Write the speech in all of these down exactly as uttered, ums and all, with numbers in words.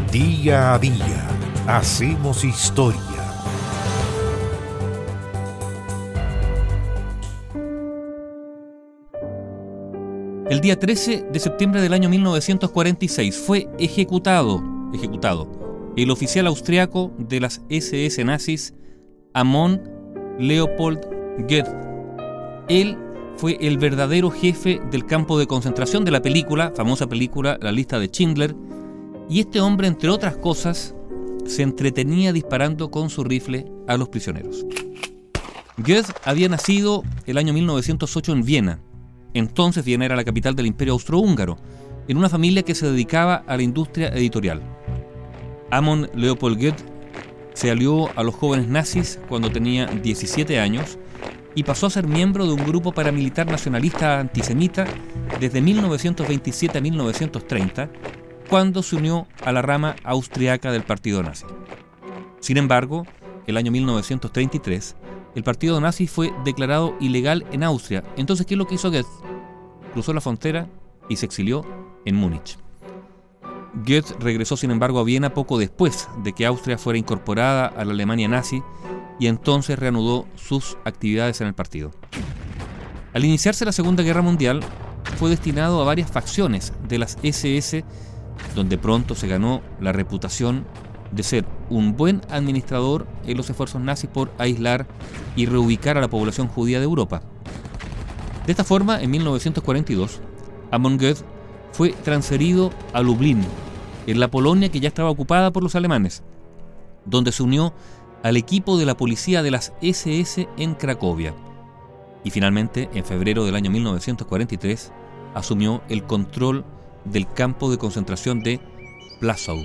Día a día hacemos historia. El día trece de septiembre del año mil novecientos cuarenta y seis fue ejecutado, ejecutado el oficial austriaco de las ese ese nazis, Amon Leopold Goethe. Él fue el verdadero jefe del campo de concentración de la película, famosa película La lista de Schindler, y este hombre, entre otras cosas, se entretenía disparando con su rifle a los prisioneros. Goethe había nacido el año mil novecientos ocho en Viena. Entonces Viena era la capital del Imperio Austrohúngaro, en una familia que se dedicaba a la industria editorial. Amon Leopold Goethe se alió a los jóvenes nazis cuando tenía diecisiete años y pasó a ser miembro de un grupo paramilitar nacionalista antisemita desde mil novecientos veintisiete a mil novecientos treinta, cuando se unió a la rama austriaca del partido nazi. Sin embargo, el año mil novecientos treinta y tres, el partido nazi fue declarado ilegal en Austria. Entonces, ¿qué es lo que hizo Goethe? Cruzó la frontera y se exilió en Múnich. Goethe regresó, sin embargo, a Viena poco después de que Austria fuera incorporada a la Alemania nazi y entonces reanudó sus actividades en el partido. Al iniciarse la Segunda Guerra Mundial, fue destinado a varias facciones de las ese ese, donde pronto se ganó la reputación de ser un buen administrador en los esfuerzos nazis por aislar y reubicar a la población judía de Europa. De esta forma, en mil novecientos cuarenta y dos, Amon Goethe fue transferido a Lublin, en la Polonia que ya estaba ocupada por los alemanes, donde se unió al equipo de la policía de las ese ese en Cracovia. Y finalmente, en febrero del año mil novecientos cuarenta y tres, asumió el control del campo de concentración de Plaszow.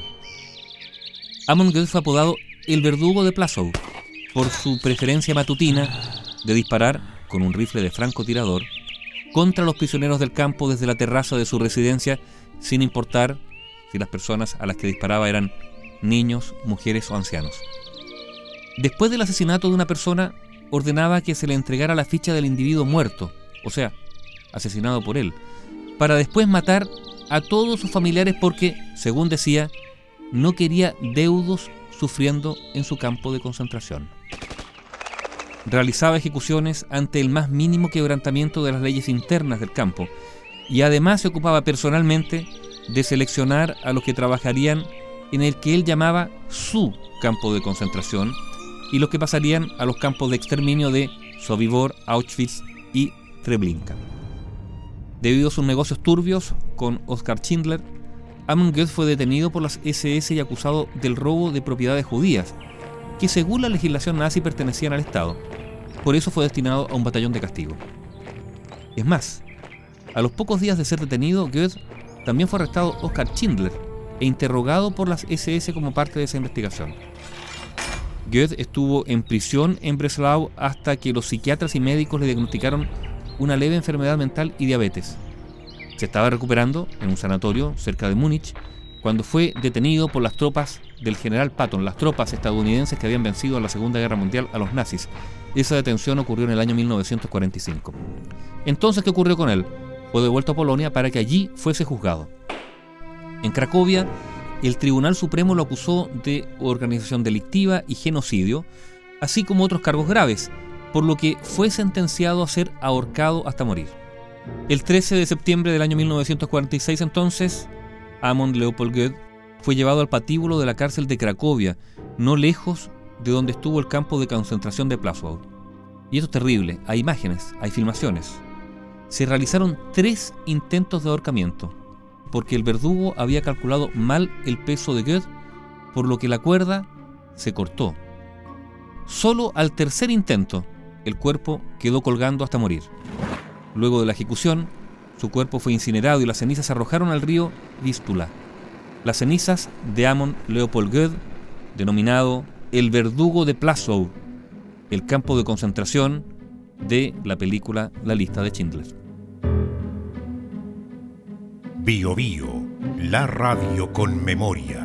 Amon Goethe fue apodado el verdugo de Plaszow por su preferencia matutina de disparar con un rifle de francotirador contra los prisioneros del campo desde la terraza de su residencia, sin importar si las personas a las que disparaba eran niños, mujeres o ancianos. Después del asesinato de una persona, ordenaba que se le entregara la ficha del individuo muerto, o sea, asesinado por él, para después matar a todos sus familiares porque, según decía, no quería deudos sufriendo en su campo de concentración. Realizaba ejecuciones ante el más mínimo quebrantamiento de las leyes internas del campo y además se ocupaba personalmente de seleccionar a los que trabajarían en el que él llamaba su campo de concentración y los que pasarían a los campos de exterminio de Sobibor, Auschwitz y Treblinka. Debido a sus negocios turbios con Oskar Schindler, Amon Goethe fue detenido por las ese ese y acusado del robo de propiedades judías, que según la legislación nazi pertenecían al Estado. Por eso fue destinado a un batallón de castigo. Es más, a los pocos días de ser detenido, Goethe también fue arrestado Oskar Schindler e interrogado por las ese ese como parte de esa investigación. Goethe estuvo en prisión en Breslau hasta que los psiquiatras y médicos le diagnosticaron una leve enfermedad mental y diabetes. Se estaba recuperando en un sanatorio cerca de Múnich cuando fue detenido por las tropas del general Patton, las tropas estadounidenses que habían vencido en la Segunda Guerra Mundial a los nazis. Esa detención ocurrió en el año mil novecientos cuarenta y cinco. Entonces, ¿qué ocurrió con él? Fue devuelto a Polonia para que allí fuese juzgado. En Cracovia, el Tribunal Supremo lo acusó de organización delictiva y genocidio, así como otros cargos graves, por lo que fue sentenciado a ser ahorcado hasta morir. El trece de septiembre del año mil novecientos cuarenta y seis, entonces, Amon Leopold Goethe fue llevado al patíbulo de la cárcel de Cracovia, no lejos de donde estuvo el campo de concentración de Plaszow. Y esto es terrible, hay imágenes, hay filmaciones. Se realizaron tres intentos de ahorcamiento, porque el verdugo había calculado mal el peso de Goethe, por lo que la cuerda se cortó. Solo al tercer intento, el cuerpo quedó colgando hasta morir. Luego de la ejecución, su cuerpo fue incinerado y las cenizas se arrojaron al río Vístula. Las cenizas de Amon Leopold Goethe, denominado el verdugo de Plaszow, el campo de concentración de la película La lista de Schindler. Bio Bio, la radio con memoria.